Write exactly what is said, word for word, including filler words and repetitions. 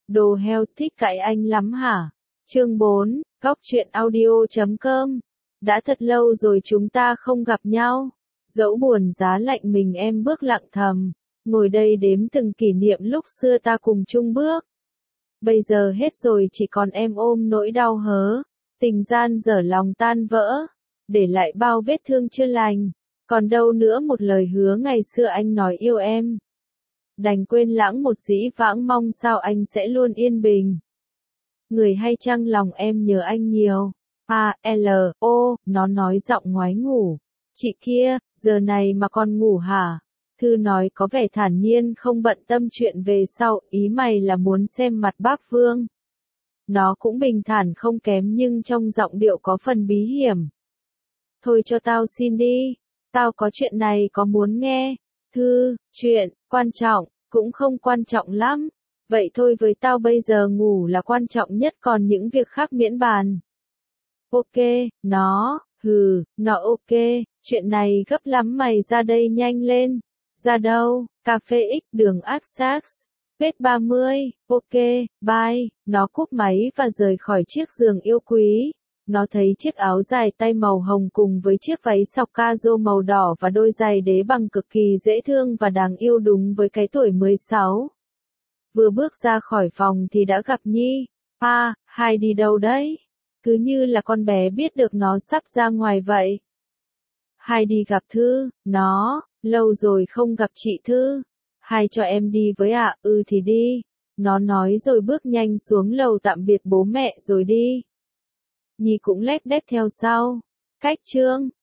Đồ heo thích cãi anh lắm hả? Chương bốn, góc truyện audio chấm com. Đã thật lâu rồi chúng ta không gặp nhau. Dẫu buồn giá lạnh mình em bước lặng thầm, ngồi đây đếm từng kỷ niệm lúc xưa ta cùng chung bước. Bây giờ hết rồi chỉ còn em ôm nỗi đau hớ, tình gian dở lòng tan vỡ, để lại bao vết thương chưa lành. Còn đâu nữa một lời hứa ngày xưa anh nói yêu em. Đành quên lãng một dĩ vãng, mong sao anh sẽ luôn yên bình. Người hay chăng lòng em nhớ anh nhiều. A, L, O, nó nói giọng ngoái ngủ. Chị kia, giờ này mà còn ngủ hả? Thư nói có vẻ thản nhiên không bận tâm chuyện về sau, ý mày là muốn xem mặt bác Vương. Nó cũng bình thản không kém nhưng trong giọng điệu có phần bí hiểm. Thôi cho tao xin đi, tao có chuyện này có muốn nghe. Thư, chuyện, quan trọng, cũng không quan trọng lắm. Vậy thôi với tao bây giờ ngủ là quan trọng nhất, còn những việc khác miễn bàn. Ok, nó, hừ, nó ok, chuyện này gấp lắm mày ra đây nhanh lên. Ra đâu? Cà phê X đường Axax. Vết ba mươi, ok, bye. Nó cúp máy và rời khỏi chiếc giường yêu quý. Nó thấy chiếc áo dài tay màu hồng cùng với chiếc váy sọc caro màu đỏ và đôi giày đế bằng cực kỳ dễ thương và đáng yêu đúng với cái tuổi mười sáu. Vừa bước ra khỏi phòng thì đã gặp Nhi. À, Hai đi đâu đấy? Cứ như là con bé biết được nó sắp ra ngoài vậy. Hai đi gặp Thư, nó, lâu rồi không gặp chị Thư. Hai cho em đi với ạ, à? Ừ thì đi. Nó nói rồi bước nhanh xuống lầu tạm biệt bố mẹ rồi đi. Nhi cũng lét đét theo sau. Cách chương